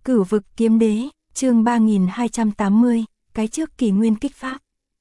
Cửu vực kiếm đế, chương 3280, cái trước kỳ nguyên kích pháp.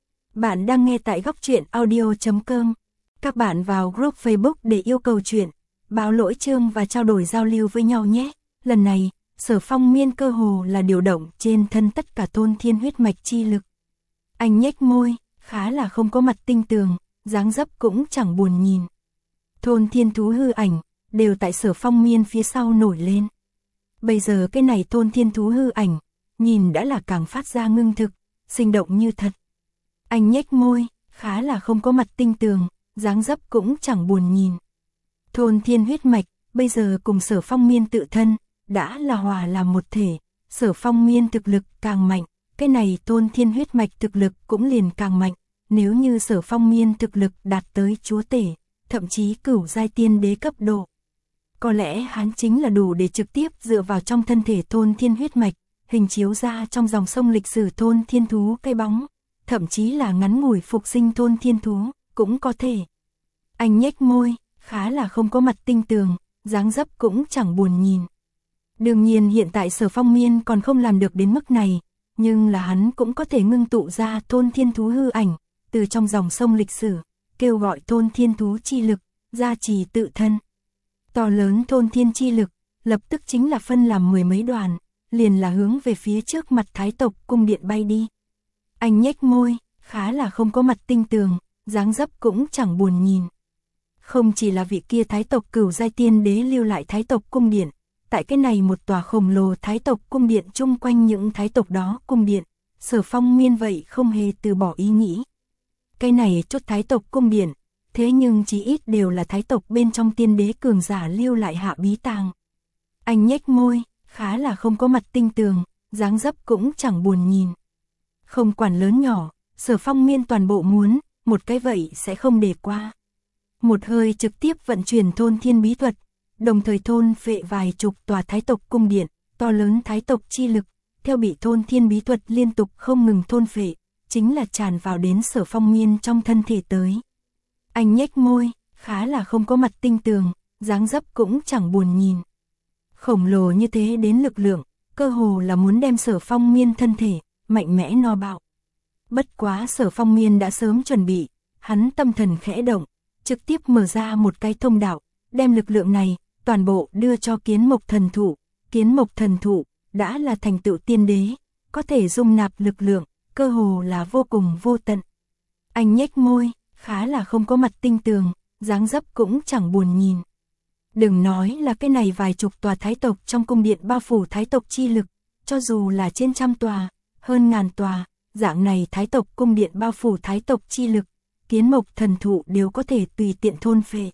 Bạn đang nghe tại góc truyện audio.com. Các bạn vào group Facebook để yêu cầu chuyện, báo lỗi chương và trao đổi giao lưu với nhau nhé. Lần này, Sở Phong Miên cơ hồ là điều động trên thân tất cả thôn thiên huyết mạch chi lực. Anh nhếch môi, khá là không có mặt tinh tường, dáng dấp cũng chẳng buồn nhìn. Thôn thiên thú hư ảnh, đều tại Sở Phong Miên phía sau nổi lên. Bây giờ cái này thôn thiên thú hư ảnh, nhìn đã là càng phát ra ngưng thực, sinh động như thật. Anh nhếch môi, khá là không có mặt tinh tường, dáng dấp cũng chẳng buồn nhìn. Thôn thiên huyết mạch, bây giờ cùng Sở Phong Miên tự thân, đã là hòa làm một thể. Sở Phong Miên thực lực càng mạnh, cái này thôn thiên huyết mạch thực lực cũng liền càng mạnh. Nếu như Sở Phong Miên thực lực đạt tới chúa tể, thậm chí cửu giai tiên đế cấp độ, có lẽ hắn chính là đủ để trực tiếp dựa vào trong thân thể thôn thiên huyết mạch, hình chiếu ra trong dòng sông lịch sử thôn thiên thú cái bóng, thậm chí là ngắn ngủi phục sinh thôn thiên thú, cũng có thể. Anh nhếch môi, khá là không có mặt tinh tường, dáng dấp cũng chẳng buồn nhìn. Đương nhiên hiện tại Sở Phong Miên còn không làm được đến mức này, nhưng là hắn cũng có thể ngưng tụ ra thôn thiên thú hư ảnh, từ trong dòng sông lịch sử, kêu gọi thôn thiên thú chi lực, gia trì tự thân. To lớn thôn thiên chi lực, lập tức chính là phân làm mười mấy đoàn, liền là hướng về phía trước mặt Thái tộc cung điện bay đi. Anh nhếch môi, khá là không có mặt tinh tường, dáng dấp cũng chẳng buồn nhìn. Không chỉ là vị kia Thái tộc cửu giai tiên đế lưu lại Thái tộc cung điện, tại cái này một tòa khổng lồ Thái tộc cung điện chung quanh những Thái tộc đó cung điện, Sở Phong Miên vậy không hề từ bỏ ý nghĩ. Cái này chốt Thái tộc cung điện, thế nhưng chỉ ít đều là Thái tộc bên trong tiên đế cường giả lưu lại hạ bí tàng. Anh nhếch môi, khá là không có mặt tinh tường, dáng dấp cũng chẳng buồn nhìn. Không quản lớn nhỏ, Sở Phong Miên toàn bộ muốn, một cái vậy sẽ không để qua. Một hơi trực tiếp vận chuyển thôn thiên bí thuật, đồng thời thôn phệ vài chục tòa Thái tộc cung điện, to lớn Thái tộc chi lực, theo bị thôn thiên bí thuật liên tục không ngừng thôn phệ, chính là tràn vào đến Sở Phong Miên trong thân thể tới. Anh nhếch môi, khá là không có mặt tinh tường, dáng dấp cũng chẳng buồn nhìn. Khổng lồ như thế đến lực lượng, cơ hồ là muốn đem Sở Phong Miên thân thể, mạnh mẽ no bạo. Bất quá Sở Phong Miên đã sớm chuẩn bị, hắn tâm thần khẽ động, trực tiếp mở ra một cái thông đạo, đem lực lượng này, toàn bộ đưa cho kiến mộc thần thụ. Kiến mộc thần thụ, đã là thành tựu tiên đế, có thể dung nạp lực lượng, cơ hồ là vô cùng vô tận. Anh nhếch môi, khá là không có mặt tinh tường, dáng dấp cũng chẳng buồn nhìn. Đừng nói là cái này vài chục tòa Thái tộc trong cung điện bao phủ Thái tộc chi lực, cho dù là trên trăm tòa, hơn ngàn tòa, dạng này Thái tộc cung điện bao phủ Thái tộc chi lực, kiến mộc thần thụ đều có thể tùy tiện thôn phệ.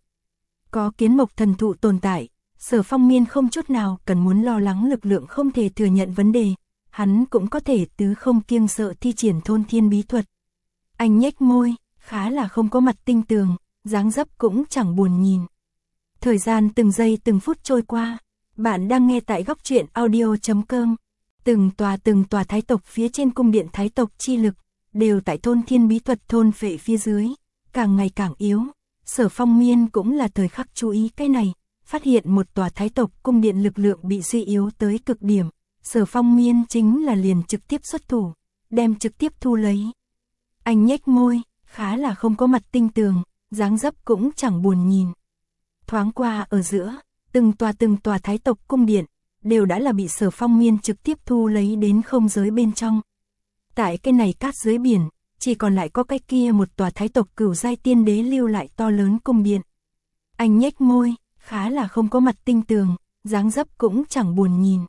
Có kiến mộc thần thụ tồn tại, Sở Phong Miên không chút nào cần muốn lo lắng lực lượng không thể thừa nhận vấn đề, hắn cũng có thể tứ không kiêng sợ thi triển thôn thiên bí thuật. Anh nhếch môi, khá là không có mặt tinh tường, dáng dấp cũng chẳng buồn nhìn. Thời gian từng giây từng phút trôi qua, bạn đang nghe tại góc truyện audio.com. Từng tòa Thái tộc phía trên cung điện Thái tộc chi lực, đều tại thôn thiên bí thuật thôn phệ phía dưới, càng ngày càng yếu. Sở Phong Miên cũng là thời khắc chú ý cái này, phát hiện một tòa Thái tộc cung điện lực lượng bị suy yếu tới cực điểm. Sở Phong Miên chính là liền trực tiếp xuất thủ, đem trực tiếp thu lấy. Anh nhếch môi, khá là không có mặt tinh tường, dáng dấp cũng chẳng buồn nhìn. Thoáng qua ở giữa, từng tòa Thái tộc cung điện, đều đã là bị Sở Phong Miên trực tiếp thu lấy đến không giới bên trong. Tại cái này cát dưới biển, chỉ còn lại có cái kia một tòa Thái tộc cửu giai tiên đế lưu lại to lớn cung điện. Anh nhếch môi, khá là không có mặt tinh tường, dáng dấp cũng chẳng buồn nhìn.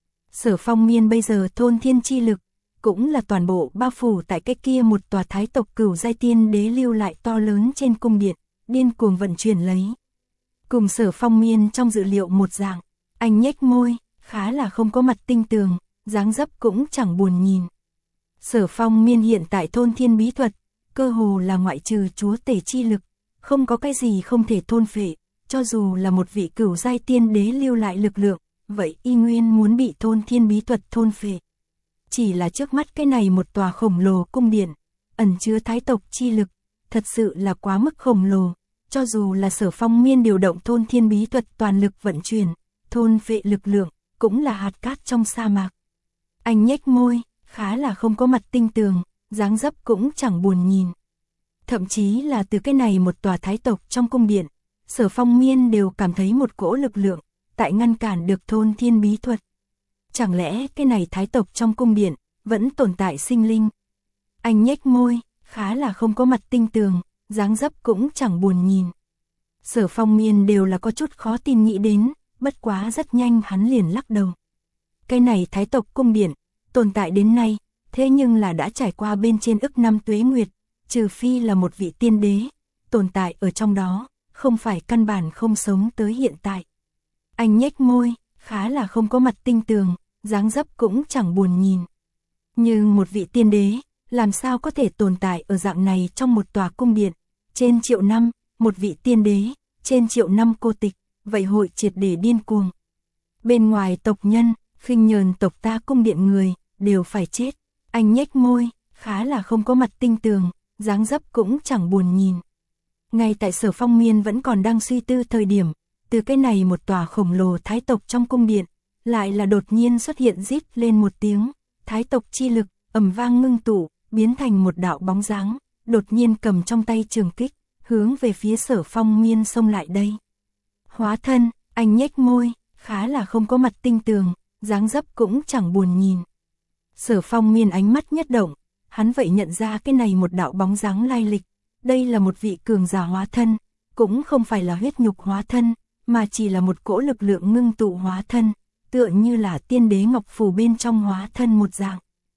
Sở Phong Miên bây giờ thôn thiên chi lực, cũng là toàn bộ bao phủ tại cái kia một tòa Thái tộc cửu giai tiên đế lưu lại to lớn trên cung điện, điên cuồng vận chuyển lấy. Cùng Sở Phong Miên trong dự liệu một dạng, anh nhếch môi, khá là không có mặt tinh tường, dáng dấp cũng chẳng buồn nhìn. Sở Phong Miên hiện tại thôn thiên bí thuật, cơ hồ là ngoại trừ chúa tể chi lực, không có cái gì không thể thôn phệ, cho dù là một vị cửu giai tiên đế lưu lại lực lượng, vậy y nguyên muốn bị thôn thiên bí thuật thôn phệ. Chỉ là trước mắt cái này một tòa khổng lồ cung điện, ẩn chứa Thái tộc chi lực, thật sự là quá mức khổng lồ, cho dù là Sở Phong Miên điều động thôn thiên bí thuật toàn lực vận chuyển, thôn phệ lực lượng, cũng là hạt cát trong sa mạc. Anh nhếch môi, khá là không có mặt tinh tường, dáng dấp cũng chẳng buồn nhìn. Thậm chí là từ cái này một tòa thái tộc trong cung điện, Sở Phong Miên đều cảm thấy một cỗ lực lượng, tại ngăn cản được thôn thiên bí thuật. Chẳng lẽ cái này thái tộc trong cung điện, vẫn tồn tại sinh linh? Anh nhếch môi, khá là không có mặt tinh tường, dáng dấp cũng chẳng buồn nhìn. Sở Phong Miên đều là có chút khó tin nghĩ đến, bất quá rất nhanh hắn liền lắc đầu. Cái này thái tộc cung điện, tồn tại đến nay, thế nhưng là đã trải qua bên trên ức năm tuế nguyệt, trừ phi là một vị tiên đế, tồn tại ở trong đó, không phải căn bản không sống tới hiện tại. Anh nhếch môi, khá là không có mặt tinh tường, dáng dấp cũng chẳng buồn nhìn. Nhưng một vị tiên đế, làm sao có thể tồn tại ở dạng này trong một tòa cung điện, trên triệu năm, một vị tiên đế, trên triệu năm cô tịch, vậy hội triệt để điên cuồng. Bên ngoài tộc nhân, khinh nhờn tộc ta cung điện người, đều phải chết. Anh nhếch môi, khá là không có mặt tinh tường, dáng dấp cũng chẳng buồn nhìn. Ngay tại Sở Phong Miên vẫn còn đang suy tư thời điểm, từ cái này một tòa khổng lồ thái tộc trong cung điện, lại là đột nhiên xuất hiện rít lên một tiếng, thái tộc chi lực, ầm vang ngưng tụ, biến thành một đạo bóng dáng, đột nhiên cầm trong tay trường kích, hướng về phía Sở Phong Miên xông lại đây. Hóa thân, anh nhếch môi, khá là không có mặt tinh tường, dáng dấp cũng chẳng buồn nhìn. Sở Phong Miên ánh mắt nhất động, hắn vậy nhận ra cái này một đạo bóng dáng lai lịch, đây là một vị cường giả hóa thân, cũng không phải là huyết nhục hóa thân, mà chỉ là một cỗ lực lượng ngưng tụ hóa thân, tựa như là tiên đế ngọc phù bên trong hóa thân một dạng.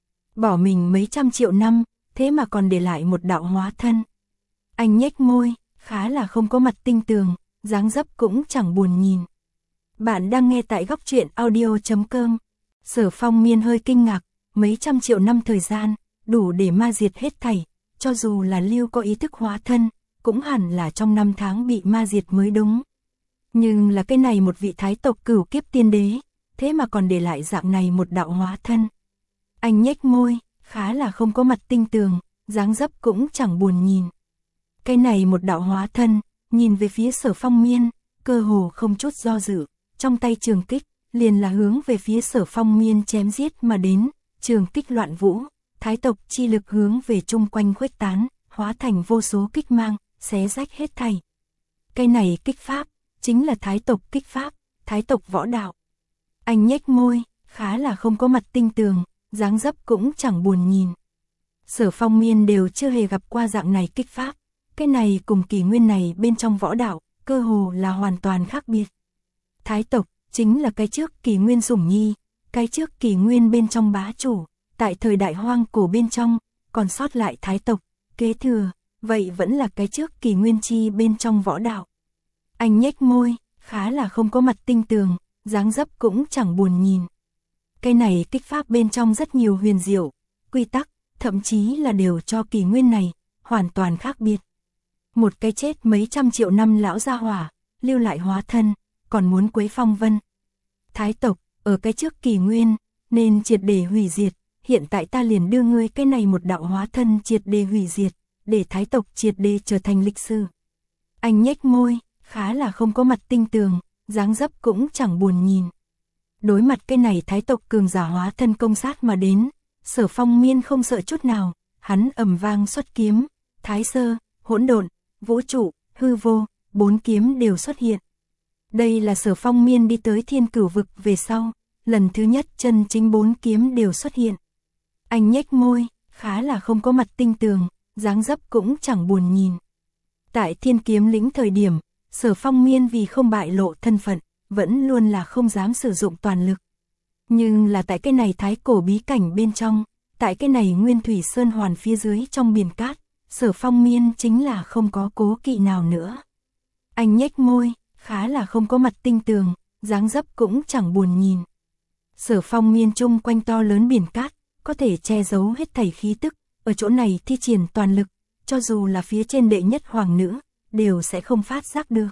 Bỏ mình mấy trăm triệu năm, thế mà còn để lại một đạo hóa thân. Anh nhếch môi, khá là không có mặt tinh tường, dáng dấp cũng chẳng buồn nhìn. Bạn đang nghe tại góc truyện audio.com. Sở Phong Miên hơi kinh ngạc, mấy trăm triệu năm thời gian, đủ để ma diệt hết thảy, cho dù là Lưu có ý thức hóa thân, cũng hẳn là trong năm tháng bị ma diệt mới đúng. Nhưng là cái này một vị thái tộc cửu kiếp tiên đế, thế mà còn để lại dạng này một đạo hóa thân. Anh nhếch môi, khá là không có mặt tinh tường, dáng dấp cũng chẳng buồn nhìn. Cái này một đạo hóa thân, nhìn về phía Sở Phong Miên, cơ hồ không chút do dự, trong tay trường kích, liền là hướng về phía Sở Phong Miên chém giết mà đến, trường kích loạn vũ, thái tộc chi lực hướng về chung quanh khuếch tán, hóa thành vô số kích mang, xé rách hết thảy. Cái này kích pháp, chính là thái tộc kích pháp, thái tộc võ đạo. Anh nhếch môi, khá là không có mặt tinh tường, dáng dấp cũng chẳng buồn nhìn. Sở Phong Miên đều chưa hề gặp qua dạng này kích pháp, cái này cùng kỷ nguyên này bên trong võ đạo, cơ hồ là hoàn toàn khác biệt. Thái tộc, chính là cái trước kỷ nguyên Sủng Nhi, cái trước kỷ nguyên bên trong bá chủ, tại thời đại hoang cổ bên trong, còn sót lại thái tộc, kế thừa, vậy vẫn là cái trước kỷ nguyên chi bên trong võ đạo. Anh nhếch môi, khá là không có mặt tinh tường, dáng dấp cũng chẳng buồn nhìn. Cái này kích pháp bên trong rất nhiều huyền diệu, quy tắc, thậm chí là đều cho kỷ nguyên này, hoàn toàn khác biệt. Một cái chết mấy trăm triệu năm lão gia hỏa, lưu lại hóa thân, còn muốn quấy phong vân. Thái tộc, ở cái trước kỷ nguyên, nên triệt để hủy diệt, hiện tại ta liền đưa ngươi cái này một đạo hóa thân triệt để hủy diệt, để thái tộc triệt để trở thành lịch sử. Anh nhếch môi, khá là không có mặt tinh tường, dáng dấp cũng chẳng buồn nhìn. Đối mặt cái này thái tộc cường giả hóa thân công sát mà đến, Sở Phong Miên không sợ chút nào, hắn ầm vang xuất kiếm, thái sơ, hỗn độn, vũ trụ, hư vô, 4 kiếm đều xuất hiện. Đây là Sở Phong Miên đi tới Thiên Cửu vực về sau, lần thứ nhất chân chính 4 kiếm đều xuất hiện. Anh nhếch môi, khá là không có mặt tinh tường, dáng dấp cũng chẳng buồn nhìn. Tại Thiên Kiếm lĩnh thời điểm, Sở Phong Miên vì không bại lộ thân phận, vẫn luôn là không dám sử dụng toàn lực. Nhưng là tại cái này thái cổ bí cảnh bên trong, tại cái này Nguyên Thủy Sơn Hoàn phía dưới trong biển cát, Sở Phong Miên chính là không có cố kỵ nào nữa. Anh nhếch môi, khá là không có mặt tinh tường, dáng dấp cũng chẳng buồn nhìn. Sở Phong Miên chung quanh to lớn biển cát, có thể che giấu hết thảy khí tức, ở chỗ này thi triển toàn lực, cho dù là phía trên đệ nhất hoàng nữ, đều sẽ không phát giác được.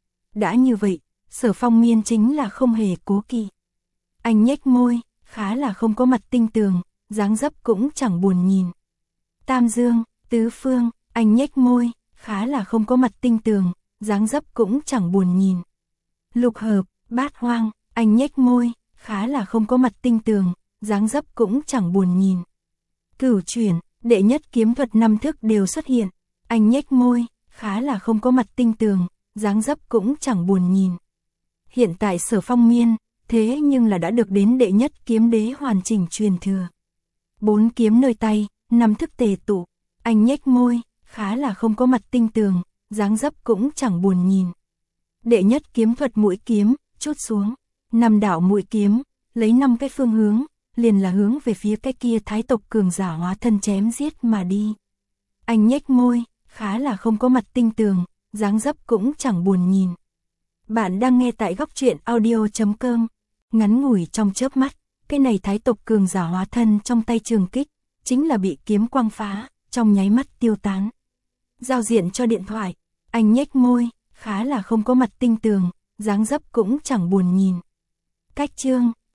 Đã như vậy, Sở Phong Miên chính là không hề cố kỵ. Anh nhếch môi, khá là không có mặt tinh tường, dáng dấp cũng chẳng buồn nhìn. Tam dương, tứ phương, anh nhếch môi, khá là không có mặt tinh tường, dáng dấp cũng chẳng buồn nhìn. Lục hợp, bát hoang, anh nhếch môi, khá là không có mặt tinh tường, dáng dấp cũng chẳng buồn nhìn. Cửu chuyển, đệ nhất kiếm thuật 5 thức đều xuất hiện. Anh nhếch môi, khá là không có mặt tinh tường, dáng dấp cũng chẳng buồn nhìn. Hiện tại Sở Phong Miên, thế nhưng là đã được đến đệ nhất kiếm đế hoàn chỉnh truyền thừa. 4 kiếm nơi tay, 5 thức tề tụ. Anh nhếch môi, khá là không có mặt tinh tường, dáng dấp cũng chẳng buồn nhìn. Đệ nhất kiếm thuật mũi kiếm, chốt xuống. 5 đạo mũi kiếm, lấy 5 cái phương hướng, liền là hướng về phía cái kia thái tộc cường giả hóa thân chém giết mà đi. Anh nhếch môi, khá là không có mặt tinh tường, dáng dấp cũng chẳng buồn nhìn. Bạn đang nghe tại góc truyện audio.com. Ngắn ngủi trong chớp mắt, cái này thái tộc cường giả hóa thân trong tay trường kích, chính là bị kiếm quang phá, trong nháy mắt tiêu tán. Giao diện cho điện thoại, anh nhếch môi, khá là không có mặt tinh tường, dáng dấp cũng chẳng buồn nhìn. Cách chương